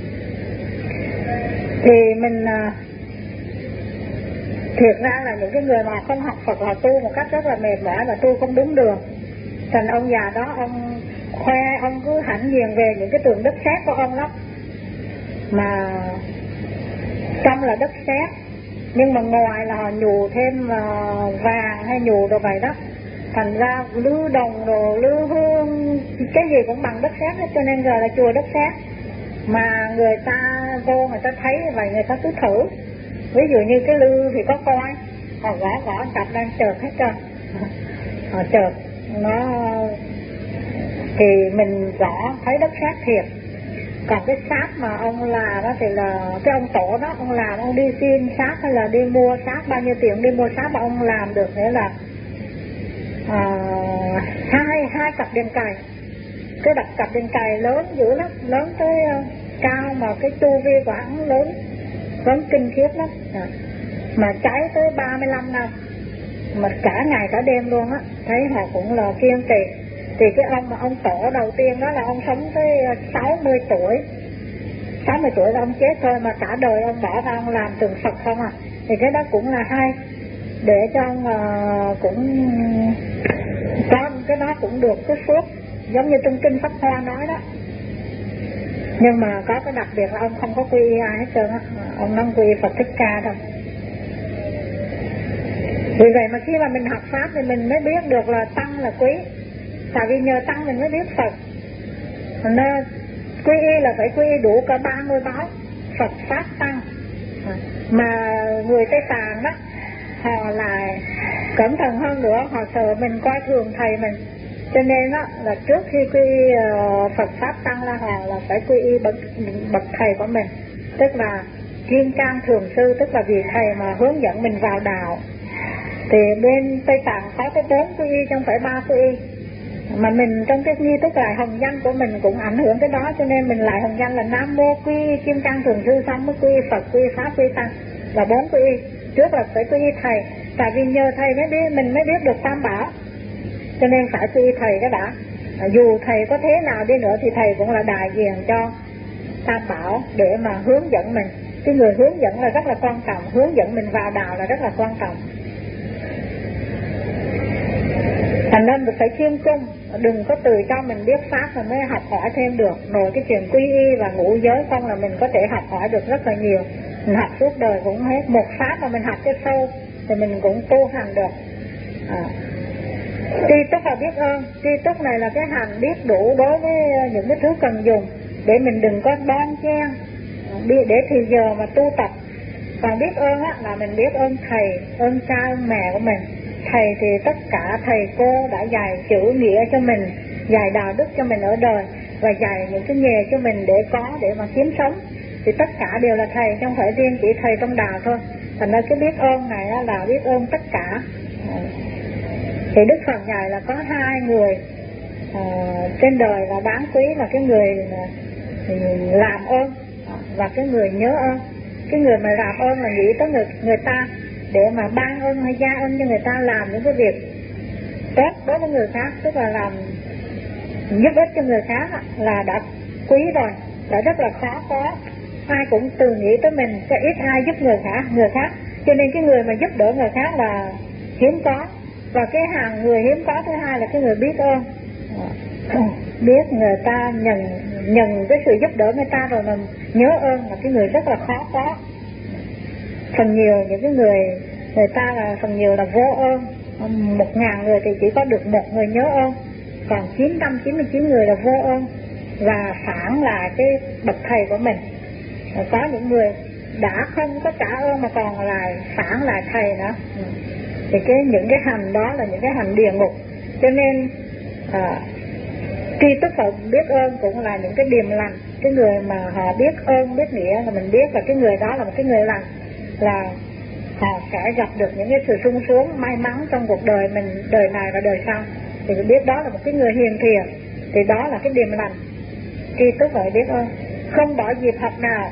Thì mình à, thiệt ra là những cái người mà không học Phật là tu một cách rất là mệt mỏi và tu không đúng đường. Thành ông già đó ông khoe, ông cứ hãnh diện về những cái tượng đất sét của ông lắm, mà trong là đất sét nhưng mà ngoài là họ nhù thêm uh, vàng hay nhù đồ vậy đó, thành ra lư đồng đồ lư hương cái gì cũng bằng đất sét hết, cho nên giờ là chùa đất sét. Mà người ta vô người ta thấy vậy người ta cứ thử, ví dụ như cái lư thì có coi, họ gõ gõ chặt đang chợt hết trơn, họ chợt nó thì mình gõ thấy đất sét thiệt. Còn cái sáp mà ông làm đó thì là cái ông tổ đó, ông làm ông đi xin sáp hay là đi mua sáp, bao nhiêu tiền đi mua sáp mà ông làm được, nghĩa là à, hai hai cặp đèn cày, cái đặt cặp đèn cày lớn dữ lắm, lớn tới uh, cao mà cái chu vi của hắn lớn lớn kinh khiếp lắm, à, mà cháy tới ba mươi lăm năm mà cả ngày cả đêm luôn á, thấy họ cũng là kiên trì. Thì cái ông mà ông tổ đầu tiên đó là ông sống tới sáu mươi tuổi, sáu mươi tuổi là ông chết thôi, mà cả đời ông bỏ ra ông làm tượng Phật không à. Thì cái đó cũng là hay, để cho ông uh, cũng có cái đó cũng được cái phước, giống như trong kinh Pháp Hoa nói đó. Nhưng mà có cái đặc biệt là ông không có quy y ai hết trơn á, ông không quy y Phật Thích Ca đâu. Vì vậy mà khi mà mình học Pháp thì mình mới biết được là tăng là quý. Tại vì nhờ tăng mình mới biết Phật. Nên quy y là phải quy y đủ cả ba ngôi báo Phật, Pháp, Tăng. Mà người Tây Tạng đó, họ lại cẩn thận hơn nữa, họ sợ mình coi thường thầy mình. Cho nên đó, là trước khi quy y uh, Phật, Pháp, Tăng là họ là phải quy y bậc, bậc thầy của mình. Tức là Kim Cang Thường Sư, tức là vị thầy mà hướng dẫn mình vào đạo. Thì bên Tây Tạng có cái bốn quy y chứ không phải ba quy y. Mà mình trong cái nghi thức lại hồng danh của mình cũng ảnh hưởng cái đó, cho nên mình lại hồng danh là Nam Mô Quy Kim Cang Thường Sư, xong mới quy Phật, quy Pháp, quy Tăng, là bốn quy y. Trước là phải quy y thầy, tại vì nhờ thầy mới biết mình mới biết được Tam Bảo, cho nên phải quy y thầy cái đã. À, dù thầy có thế nào đi nữa thì thầy cũng là đại diện cho Tam Bảo để mà hướng dẫn mình. Cái người hướng dẫn là rất là quan trọng, hướng dẫn mình vào đạo là rất là quan trọng. Thành nên mình phải khiêm cung, đừng có từ cho mình biết Pháp mà mới học hỏi thêm được. Rồi cái chuyện quy y và ngũ giới không là mình có thể học hỏi được rất là nhiều. Mình học suốt đời cũng hết. Một Pháp mà mình học cái sâu thì mình cũng tu hành được. À. Tri túc là biết ơn. Tri túc này là cái hành biết đủ đối với những cái thứ cần dùng, để mình đừng có bon chen để thì giờ mà tu tập. Còn biết ơn á, là mình biết ơn thầy, ơn cha, ơn mẹ của mình. Thầy thì tất cả thầy cô đã dạy chữ nghĩa cho mình, dạy đạo đức cho mình ở đời, và dạy những cái nghề cho mình để có, để mà kiếm sống. Thì tất cả đều là thầy, chứ không phải riêng chỉ thầy trong đạo thôi. Thành ra cái biết ơn này là biết ơn tất cả. Thì Đức Phật dạy là có hai người à, trên đời là đáng quý, là cái người làm ơn và cái người nhớ ơn. Cái người mà làm ơn là nghĩ tới người, người ta để mà ban ơn hay gia ơn cho người ta, làm những cái việc tốt đối với người khác, tức là làm giúp ích cho người khác là đã quý rồi, đã rất là khó có. Ai cũng từ nghĩ tới mình, sẽ ít ai giúp người khác, người khác. Cho nên cái người mà giúp đỡ người khác là hiếm có. Và cái hàng người hiếm có thứ hai là cái người biết ơn, biết người ta nhận nhận cái sự giúp đỡ người ta rồi mà nhớ ơn là cái người rất là khó có. Phần nhiều những cái người người ta là phần nhiều là vô ơn. Một ngàn người thì chỉ có được một người nhớ ơn, còn chín trăm chín mươi chín người là vô ơn và phản lại cái bậc thầy của mình. Có những người đã không có trả ơn mà còn lại phản lại thầy nữa. Thì cái những cái hành đó là những cái hành địa ngục. Cho nên à, tri túc Phật biết ơn cũng là những cái điềm lành. Cái người mà họ biết ơn biết nghĩa là mình biết là cái người đó là một cái người lành, là họ sẽ gặp được những cái sự sung sướng may mắn trong cuộc đời mình, đời này và đời sau. Thì mình biết đó là một cái người hiền thiện, thì đó là cái điềm lành. Tri túc phải biết ơn, không bỏ dịp học đạo.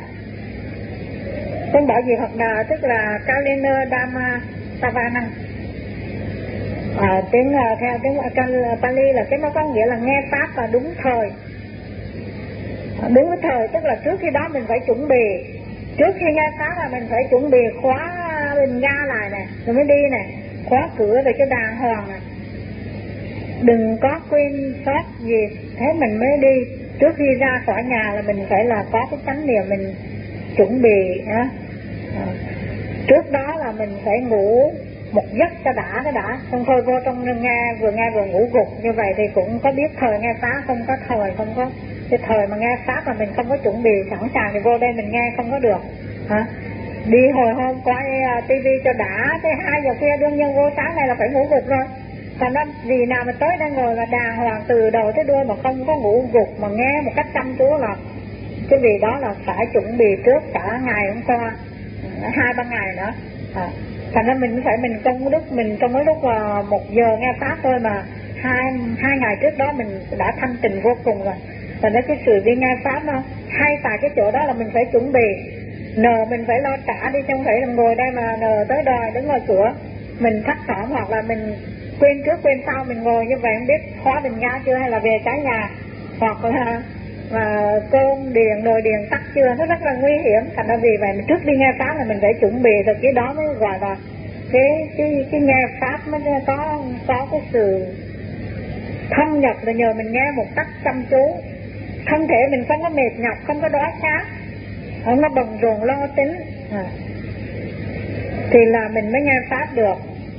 Không bỏ dịp học đạo tức là Kalina Dhamma Savana. À, tiếng theo tiếng Pali là cái nó có nghĩa là nghe pháp và đúng thời. Đúng cái thời tức là trước khi đó mình phải chuẩn bị, trước khi nghe pháp là mình phải chuẩn bị khóa bình ga lại nè, rồi mới đi nè, khóa cửa rồi cho đàng hoàng nè, đừng có quên sót gì, thế mình mới đi. Trước khi ra khỏi nhà là mình phải là có cái chánh niệm, mình chuẩn bị á. À, trước đó là mình phải ngủ một giấc cho đã cái đã, không thôi vô trong nghe vừa nghe vừa ngủ gục như vậy thì cũng có biết thời nghe pháp, không có thời, không có cái thời mà nghe pháp mà mình không có chuẩn bị sẵn sàng thì vô đây mình nghe không có được. Hả? Đi hồi hôm quay tivi cho đã, tới hai giờ khuya đương nhiên vô sáng này là phải ngủ gục rồi. Còn đó vì nào mà tới đây ngồi mà đàng hoàng từ đầu tới đuôi mà không có ngủ gục mà nghe một cách chăm chú là cái vì đó là phải chuẩn bị trước cả ngày hôm qua, hai ba ngày nữa. À, thành ra mình phải mình trong lúc mình trong cái lúc uh, một giờ nghe pháp thôi mà hai hai ngày trước đó mình đã thanh tịnh vô cùng rồi. Thành ra cái sự đi nghe pháp nó hay tại cái chỗ đó là mình phải chuẩn bị, nờ mình phải lo trả đi, không phải là ngồi đây mà nờ tới đòi đứng ngoài cửa mình thắt thỏm, hoặc là mình quên trước quên sau, mình ngồi như vậy không biết khóa bình ga chưa hay là về trái nhà, hoặc là mà cơm điện nồi điện tắt chưa, nó rất là nguy hiểm. Thành ra vì vậy trước đi nghe pháp là mình phải chuẩn bị rồi, cái đó mới gọi là cái cái cái nghe pháp mới có có cái sự thâm nhập, là nhờ mình nghe một cách chăm chú, thân thể mình không có mệt nhọc, không có đói khát, không có bận rộn lo tính, à, thì là mình mới nghe pháp được.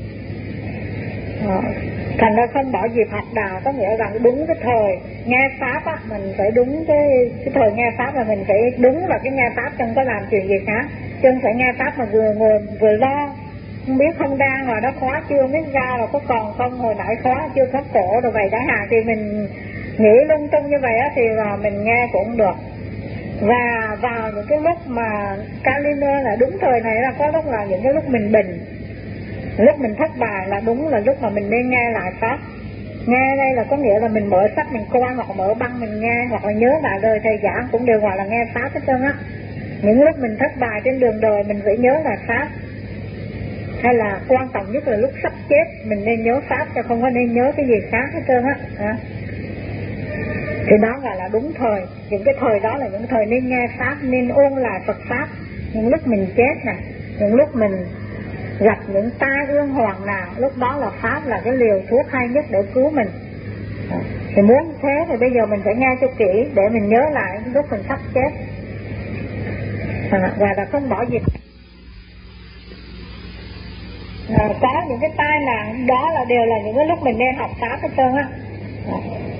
À, thành ra không bỏ dịp học đạo, có nghĩa rằng đúng cái thời nghe pháp á, mình phải đúng cái cái thời nghe pháp là mình phải đúng vào cái nghe pháp, không có làm chuyện gì khác, chứ không phải nghe pháp mà vừa ngồi vừa lo, không biết không đang rồi đó khóa chưa, không biết ra rồi có còn không, hồi nãy khóa chưa có cổ rồi vậy chẳng hạn, thì mình nghĩ lung tung như vậy á thì là mình nghe cũng được. Và vào những cái lúc mà Kalina là đúng thời này là có lúc là những cái lúc mình bình, lúc mình thất bại là đúng là lúc mà mình nên nghe lại pháp. Nghe đây là có nghĩa là mình mở sách mình coi, hoặc mở băng mình nghe, hoặc là nhớ lại lời thầy giảng, cũng đều gọi là nghe pháp hết trơn á. Những lúc mình thất bại trên đường đời mình phải nhớ lại pháp, hay là quan trọng nhất là lúc sắp chết mình nên nhớ pháp, chứ không có nên nhớ cái gì khác hết trơn á. À, thì đó gọi là đúng thời. Những cái thời đó là những thời nên nghe pháp, nên ôn lại Phật pháp. Những lúc mình chết nè, những lúc mình gặp những tai ương hoàng nào, lúc đó là pháp là cái liều thuốc hay nhất để cứu mình. À, thì muốn thế thì bây giờ mình phải nghe cho kỹ để mình nhớ lại lúc mình sắp chết. À, và là không bỏ dịp. À, có những cái tai nạn đó là đều là những cái lúc mình nên học pháp hết trơn á. À.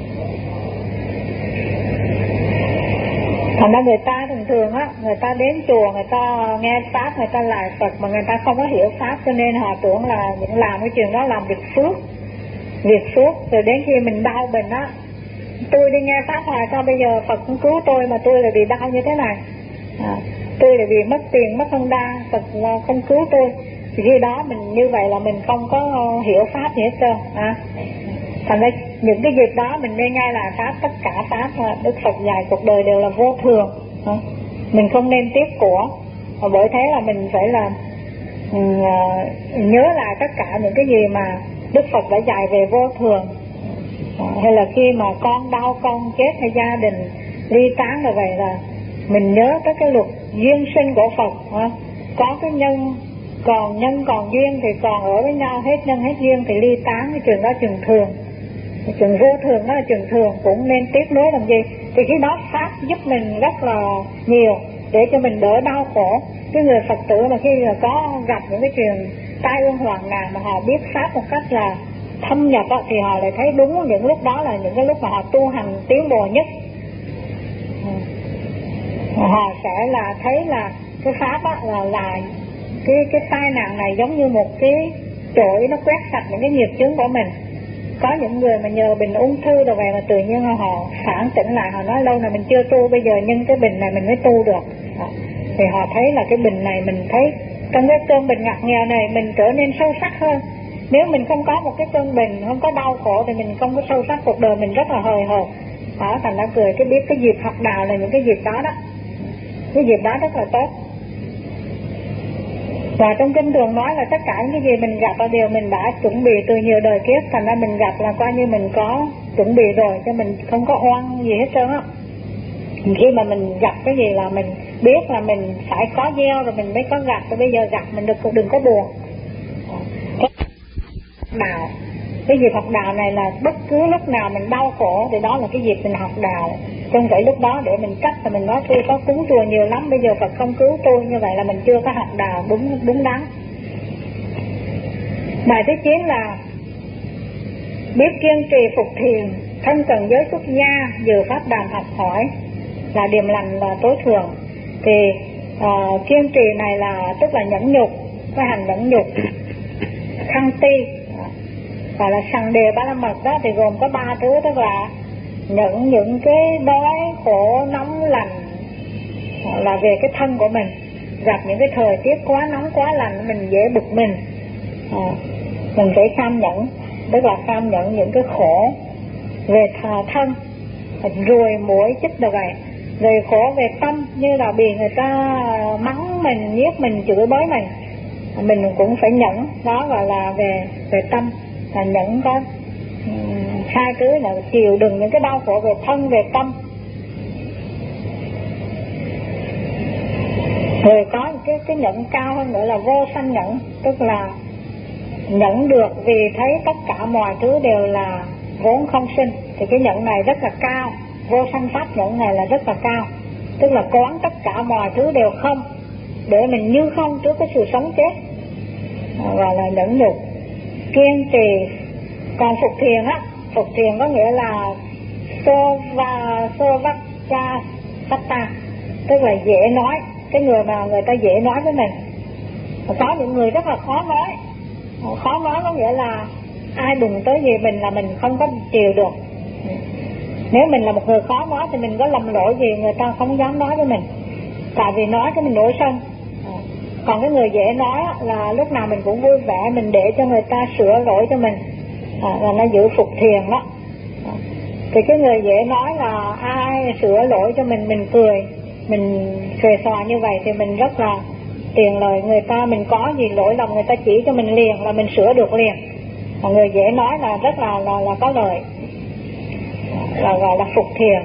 Thành ra người ta thường thường á, người ta đến chùa, người ta nghe pháp, người ta lại Phật mà người ta không có hiểu pháp, cho nên họ tưởng là những làm cái chuyện đó làm việc phước, việc phước. Rồi đến khi mình đau bệnh á, tôi đi nghe pháp hoài sao bây giờ Phật cũng cứu tôi mà tôi lại bị đau như thế này, à, tôi lại bị mất tiền mất thân đa, Phật không cứu tôi. Thì khi đó mình như vậy là mình không có hiểu pháp gì hết trơn. À, thành ra những cái việc đó mình nên nghe là pháp, tất cả pháp Đức Phật dạy cuộc đời đều là vô thường. À, mình không nên tiếc của, và bởi thế là mình phải là um, nhớ lại tất cả những cái gì mà Đức Phật đã dạy về vô thường. À, hay là khi mà con đau con chết hay gia đình ly tán rồi vậy là mình nhớ tới cái luật duyên sinh của Phật. À, có cái nhân còn nhân còn duyên thì còn ở với nhau, hết nhân hết duyên thì ly tán, cái trường đó trường thường, cái trường vô thường đó là trường thường, cũng nên tiếc nuối làm gì. Thì khi đó pháp giúp mình rất là nhiều để cho mình đỡ đau khổ. Cái người Phật tử mà khi là có gặp những cái chuyện tai ương hoàng nào mà họ biết pháp một cách là thâm nhập đó, thì họ lại thấy đúng những lúc đó là những cái lúc mà họ tu hành tiến bộ nhất. Họ sẽ là thấy là cái pháp đó là là cái cái tai nạn này giống như một cái chổi nó quét sạch những cái nghiệp chướng của mình. Có những người mà nhờ bệnh ung thư rồi vậy mà tự nhiên họ phản tỉnh lại, họ nói lâu này mình chưa tu, bây giờ nhân cái bệnh này mình mới tu được. À, thì họ thấy là cái bệnh này, mình thấy trong cái cơn bệnh ngặt nghèo này mình trở nên sâu sắc hơn. Nếu mình không có một cái cơn bệnh, không có đau khổ thì mình không có sâu sắc, cuộc đời mình rất là hời hợt. Đó, thành ra cười cái biết cái dịp học đạo là những cái dịp đó đó, cái dịp đó rất là tốt. Và trong kinh thường nói là tất cả những cái gì mình gặp là điều mình đã chuẩn bị từ nhiều đời kiếp, thành ra mình gặp là coi như mình có chuẩn bị rồi, cho mình không có oan gì hết trơn á. Khi mà mình gặp cái gì là mình biết là mình phải có gieo rồi mình mới có gặp, rồi bây giờ gặp mình đừng, đừng có buồn. Cái đạo, cái dịp học đạo này là bất cứ lúc nào mình đau khổ thì đó là cái dịp mình học đạo. Không phải lúc đó để mình trách là mình nói tôi có cúng chùa nhiều lắm, bây giờ Phật không cứu tôi, như vậy là mình chưa có học đạo đúng đúng đắn. Bài thứ chín là biết kiên trì phục thiền, thân cần giới xuất gia, dự pháp đàn học hỏi là điềm lành và tối thượng. Thì uh, kiên trì này là tức là nhẫn nhục, cái hành nhẫn nhục, khăn ti, và là sằng đề ba la mật đó thì gồm có ba thứ, tức là những những cái đói khổ nóng lạnh là về cái thân của mình, gặp những cái thời tiết quá nóng quá lạnh mình dễ bực mình, à, mình phải kham nhẫn, tức là kham nhẫn những cái khổ về thân, ruồi muỗi chích đồ vậy, rồi khổ về tâm như là bị người ta mắng mình, giết mình, chửi bới mình, mình cũng phải nhẫn, đó gọi là về về tâm. Là nhẫn có um, hai thứ là chịu đựng những cái đau khổ về thân về tâm. Rồi có cái cái nhẫn cao hơn nữa là vô sanh nhẫn, tức là nhẫn được vì thấy tất cả mọi thứ đều là vốn không sinh, thì cái nhẫn này rất là cao. Vô sanh pháp nhẫn này là rất là cao, tức là quán tất cả mọi thứ đều không, để mình như không trước cái sự sống chết, gọi là nhẫn nhục. Kiên trì. Còn phục thiền á, phục thiền có nghĩa là sô và sô vắt cha satta, tức là dễ nói, cái người mà người ta dễ nói với mình. Có những người rất là khó nói, khó nói có nghĩa là ai đụng tới gì mình là mình không có chịu được. Nếu mình là một người khó nói thì mình có lầm lỗi gì người ta không dám nói với mình, tại vì nói cái mình nổi sân. Còn cái người dễ nói là lúc nào mình cũng vui vẻ, mình để cho người ta sửa lỗi cho mình, à, là nó giữ phục thiền đó. À, thì cái người dễ nói là ai sửa lỗi cho mình, mình cười, mình xuề xòa như vậy thì mình rất là tiền lời người ta. Mình có gì lỗi lầm người ta chỉ cho mình liền là mình sửa được liền. Còn người dễ nói là rất là là, là có lời, là gọi là phục thiền.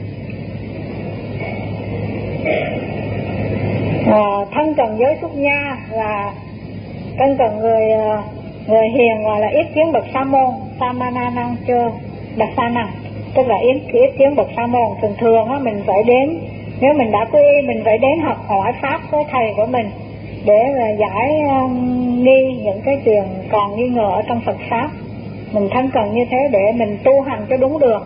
À, thân cần giới xuất gia là thân cần người người hiền, gọi là ít kiến bậc sa môn, samananang chơ đặc sa năng, tức là ít ít kiến bậc sa môn. Thường thường á mình phải đến, nếu mình đã quy y mình phải đến học hỏi pháp với thầy của mình để là giải um, nghi những cái chuyện còn nghi ngờ ở trong Phật pháp. Mình thân cần như thế để mình tu hành cho đúng đường,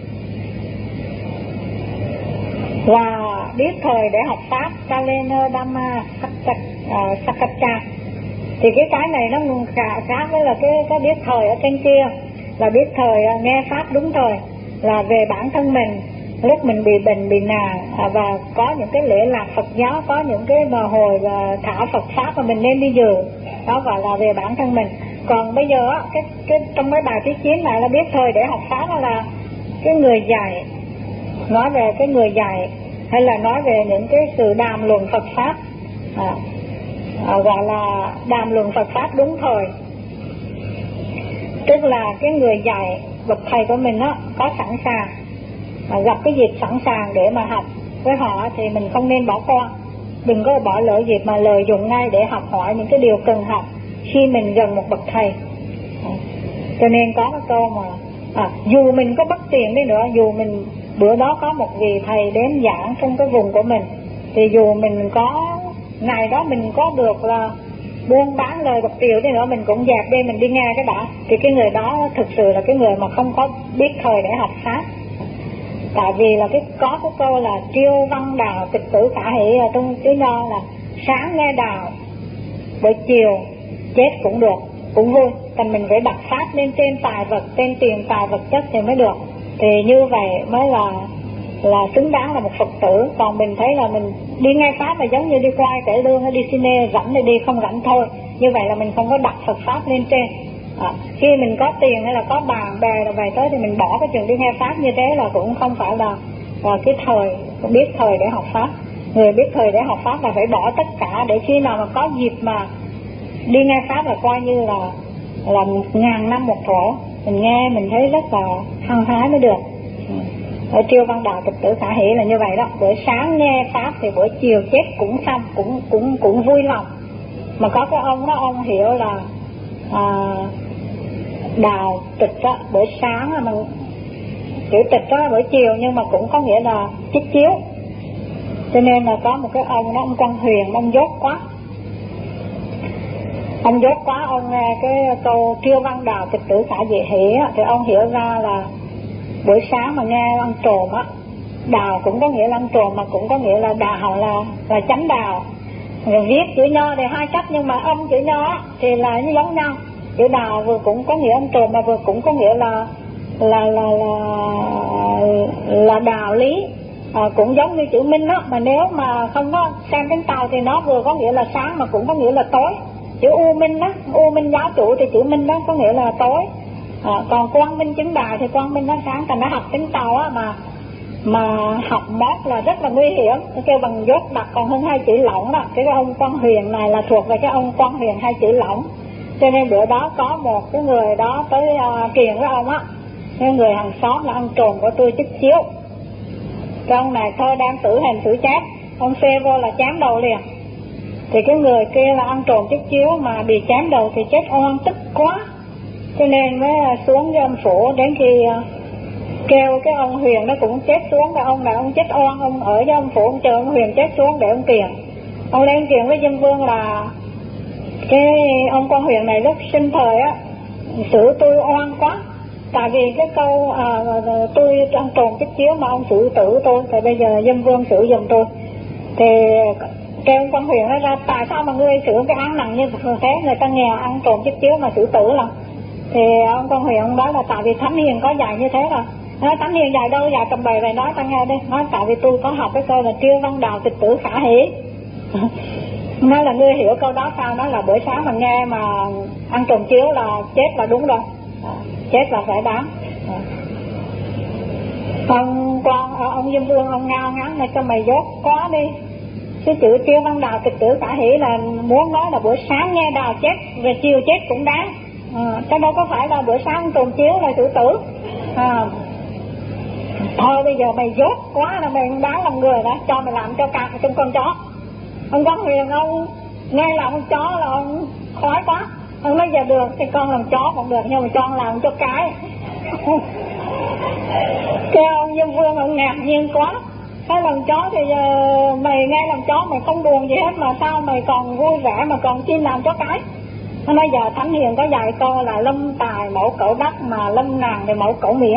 và biết thời để học pháp, Kalena Dhamma Sakkacha. Thì cái cái này nó khác với là cái cái biết thời ở trên kia, là biết thời nghe pháp đúng thời, là về bản thân mình lúc mình bị bệnh bị nạn, và có những cái lễ lạc Phật giáo, có những cái mà hồi thảo Phật pháp mà mình nên đi dự, đó gọi là về bản thân mình. Còn bây giờ cái cái trong mấy bài thứ chín này là biết thời để học pháp, đó là cái người dạy, nói về cái người dạy, hay là nói về những cái sự đàm luận Phật pháp, à, à, gọi là đàm luận Phật pháp đúng thời. Tức là cái người dạy, bậc thầy của mình á có sẵn sàng, à, gặp cái dịp sẵn sàng để mà học với họ thì mình không nên bỏ qua, đừng có bỏ lỡ dịp mà lợi dụng ngay để học hỏi những cái điều cần học khi mình gần một bậc thầy. À, cho nên có cái câu mà à, dù mình có bất tiền đi nữa, dù mình bữa đó có một vị thầy đến giảng trong cái vùng của mình, thì dù mình có ngày đó mình có được là buôn bán lời bạc triệu đi nữa, mình cũng dẹp đi, mình đi nghe cái đã. Thì cái người đó thực sự là cái người mà không có biết thời để học pháp. Tại vì là cái có cái câu là triêu văn đào tịch tử khả hỷ trong chữ Nho, là sáng nghe đào, buổi chiều chết cũng được, cũng vui. Còn mình phải đặt pháp lên trên tài vật, trên tiền tài vật chất thì mới được. Thì như vậy mới là là xứng đáng là một Phật tử. Còn mình thấy là mình đi nghe pháp là giống như đi quay cải lương hay đi cine, rảnh thì đi, không rảnh thôi. Như vậy là mình không có đặt Phật pháp lên trên. À, khi mình có tiền hay là có bạn bè là về tới thì mình bỏ cái chuyện đi nghe pháp, như thế là cũng không phải là, là cái thời biết thời để học pháp. Người biết thời để học pháp là phải bỏ tất cả, để khi nào mà có dịp mà đi nghe pháp là coi như là là ngàn năm một thổ. Mình nghe mình thấy rất là hăng hái mới được. Ở Triêu Văn Đạo Tịch Tử Khả Hỷ là như vậy đó. Buổi sáng nghe pháp thì buổi chiều chết cũng xong, cũng cũng cũng vui lòng. Mà có cái ông đó, ông hiểu là à, đào tịch đó, buổi sáng là mình chữ tịch đó buổi chiều, nhưng mà cũng có nghĩa là chích chiếu. Cho nên là có một cái ông đó, ông Quang Huyền, ông dốt quá. Ông dốt quá, ông nghe cái câu Triêu Văn Đào Tịch Tử Khả Hỷ thì ông hiểu ra là buổi sáng mà nghe ăn trồm á, đào cũng có nghĩa là ăn trồm, mà cũng có nghĩa là đào là là chánh đào. Rồi viết chữ nho thì hai cách, nhưng mà âm chữ nho thì là giống nhau. Chữ đào vừa cũng có nghĩa ăn trồm, mà vừa cũng có nghĩa là là là là là đạo lý. À, cũng giống như chữ minh đó, mà nếu mà không có xem tiếng Tàu thì nó vừa có nghĩa là sáng mà cũng có nghĩa là tối. Chữ U Minh đó, U Minh giáo chủ thì chữ Minh đó có nghĩa là tối. À, còn Quang Minh chứng đài thì Quang Minh nó sáng. Thành nó học tiếng Tàu á, mà mà học mót là rất là nguy hiểm. Cái kêu bằng dốt đặt còn hơn hai chữ lỏng đó. Cái ông Quang Huyền này là thuộc về cái ông Quang Huyền hai chữ lỏng. Cho nên bữa đó có một cái người đó tới uh, truyền với ông á, cái người hàng xóm là ăn trộm của tôi chích chiếu. Cái ông này thôi đem tử hình tử chát, ông phê vô là chém đầu liền. Thì cái người kia là ăn trộm chích chiếu mà bị chém đầu thì chết oan, tức quá. Cho nên mới xuống với âm phủ, đến khi uh, kêu cái ông Huyền nó cũng chết xuống. Cái ông này ông chết oan, ông ở với âm phủ, ông chờ ông Huyền chết xuống để ông kiền. Ông lên kiền với Diêm Vương là cái ông Quang Huyền này lúc sinh thời á xử tôi oan quá. Tại vì cái câu à, tôi ăn trộm chích chiếu mà ông xử tử tôi, thì bây giờ Diêm Vương xử giùm tôi. Thì kêu ông Quang Huyền nói ra, tại sao mà ngươi xử cái án nặng như thế, người ta nghèo ăn trộm chích chiếu mà xử tử là. Thì ông Quang Huyền ông nói là tại vì Thánh Hiền có dạy như thế rồi. Nói Thánh Hiền dạy đâu, dạy cầm bày về nói ta nghe đi. Nói tại vì tôi có học cái câu là Triêu Văn Đào Tịch Tử Khả Hỷ. Nói là ngươi hiểu câu đó sao? Nói là buổi sáng mà nghe mà ăn trộm chiếu là chết là đúng rồi, chết là phải đáng. Ông con ông Diêm Vương ông ngao ngán này cho mày dốt quá đi. Cái chữ Triêu Văn Đào Tịch Tử Khả Hỷ là muốn nói là buổi sáng nghe đào chết, về chiều chết cũng đáng. À, chứ đâu có phải là bữa sáng trộm chiếu là xử tử. À, thôi bây giờ mày dốt quá là mày đáng làm người đó, cho mày làm cho cả trong con chó. Ông Quang Huyền ông nghe làm con chó là ông khoái quá. Ông nói giờ được thì con làm chó cũng được, nhưng mà cho con làm cho cái. Cái ông Diêm Vương ông ngạc nhiên quá. Cái làm chó thì giờ mày nghe làm chó mày không buồn gì hết, mà sao mày còn vui vẻ mà còn xin làm cho cái. Nó nói giờ Thánh Hiền có dạy câu là lâm tài mẫu cẩu đắc, mà lâm nàng thì mẫu cẩu miễn.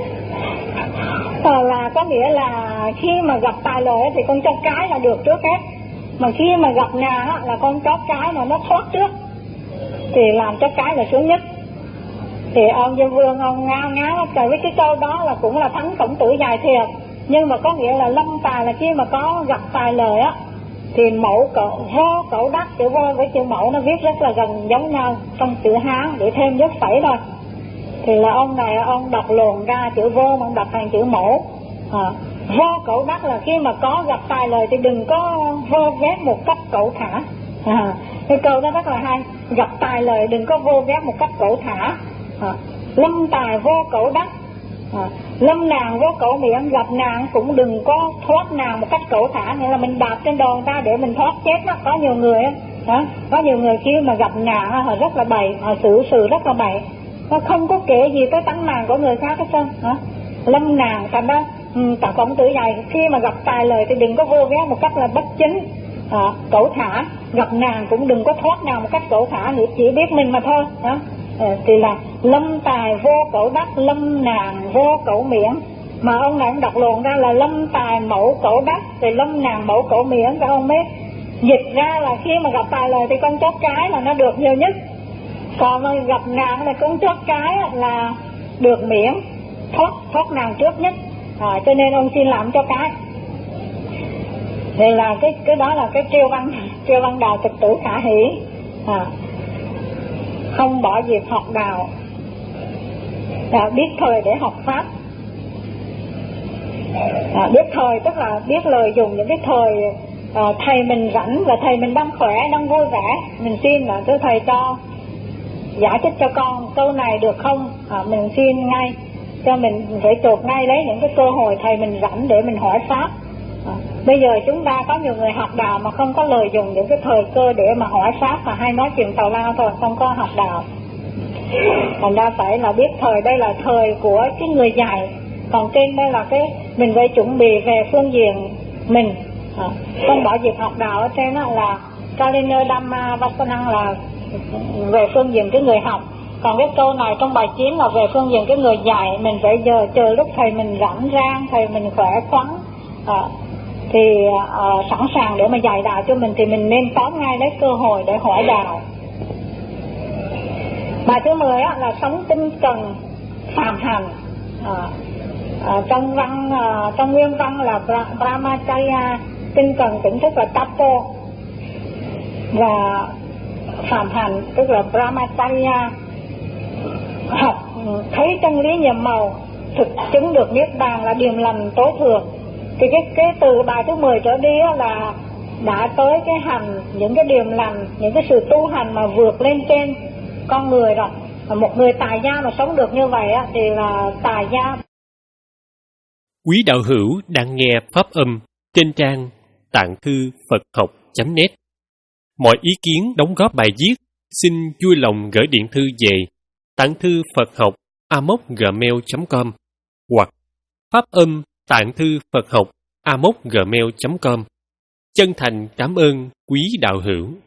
Ờ, là có nghĩa là khi mà gặp tài lời thì con chó cái là được trước hết, mà khi mà gặp nàng là con chó cái mà nó thoát trước thì làm chó cái là sướng nhất. Thì ông Diêm Vương ông ngao ngáo tại với cái câu đó là cũng là Thánh Khổng Tử dài thiệt, nhưng mà có nghĩa là lâm tài là khi mà có gặp tài lời á thì mẫu cậu vô cậu đắc. Chữ vô với chữ mẫu nó viết rất là gần giống nhau trong chữ Hán, để thêm dấu phẩy thôi. Thì là ông này ông đọc luồn ra chữ vô mà ông đọc thành chữ mẫu. À, vô cậu đắc là khi mà có gặp tài lời thì đừng có vô vét một cách cẩu thả. À, cái câu đó rất là hay, gặp tài lời đừng có vô vét một cách cẩu thả. À, lâm tài vô cẩu đắc. À, lâm nàng vô cẩu miệng, gặp nàng cũng đừng có thoát nàng một cách cẩu thả, nghĩa là mình đạp trên đòn ra để mình thoát chết đó. Có nhiều người đó, có nhiều người khi mà gặp nàng họ rất là bậy, họ xử sự rất là bậy, nó không có kể gì tới tánh mạng của người khác hết trơn. Lâm nàng thành đó ừ, cả Khổng Tử dạy khi mà gặp tài lời thì đừng có vô vét một cách là bất chính, à, cẩu thả. Gặp nàng cũng đừng có thoát nàng một cách cẩu thả, chỉ biết mình mà thôi đó. À, thì là lâm tài vô cẩu đắc, lâm nàng vô cẩu miễn. Mà ông này ông đọc luồn ra là lâm tài mẫu cẩu đắc, thì lâm nàng mẫu cẩu miễn. Các ông biết dịch ra là khi mà gặp tài lời thì con chó cái là nó được nhiều nhất, còn mà gặp nàng là con chó cái là được miễn, thoát thoát nàng trước nhất. À, cho nên ông xin làm cho cái. Thì là cái cái đó là cái Triêu Văn Triêu Văn Đào Tịch Tử Khả Hỷ. À, không bỏ việc học đạo, à, biết thời để học pháp. À, biết thời tức là biết lời dùng những cái thời à, thầy mình rảnh và thầy mình đang khỏe, đang vui vẻ, mình xin là thưa thầy cho giải thích cho con câu này được không? À, mình xin ngay, cho mình phải chột ngay lấy những cái cơ hội thầy mình rảnh để mình hỏi pháp. À, bây giờ chúng ta có nhiều người học đạo mà không có lợi dụng những cái thời cơ để mà hỏi pháp, mà hay nói chuyện tào lao thôi, không có học đạo. Thành ra phải là biết thời đây là thời của cái người dạy, còn trên đây là cái mình phải chuẩn bị về phương diện mình. À, không bỏ việc học đạo ở trên đó là Kalina Dhamma Vasanang là về phương diện cái người học, còn cái câu này trong bài chín là về phương diện cái người dạy. Mình phải giờ chờ lúc thầy mình rảnh rang, thầy mình khỏe khoắn, à, thì à, sẵn sàng để mà dạy đạo cho mình, thì mình nên tóm ngay lấy cơ hội để hỏi đạo. Bài thứ mười á, là sống tinh cần phàm hành. À, à, trong văn à, trong nguyên văn là Brahmacharya, tinh cần tỉnh thức là tapo, và phàm hành tức là Brahmacharya, học thấy chân lý nhiệm màu, thực chứng được niết bàn là điềm lành tối thượng. Thì cái cái từ bài thứ mười trở đi á, là đã tới cái hành, những cái điềm lành, những cái sự tu hành mà vượt lên trên con người rồi. Và một người tài gia mà sống được như vậy á, thì là tài gia. Quý đạo hữu đang nghe pháp âm trên trang tạng thư Phật học chấm net. Mọi ý kiến đóng góp bài viết xin vui lòng gửi điện thư về tạng thư Phật học a m o c gmail chấm com hoặc pháp âm tạng thư Phật học a m o c gmail chấm com. Chân thành cảm ơn quý đạo hữu.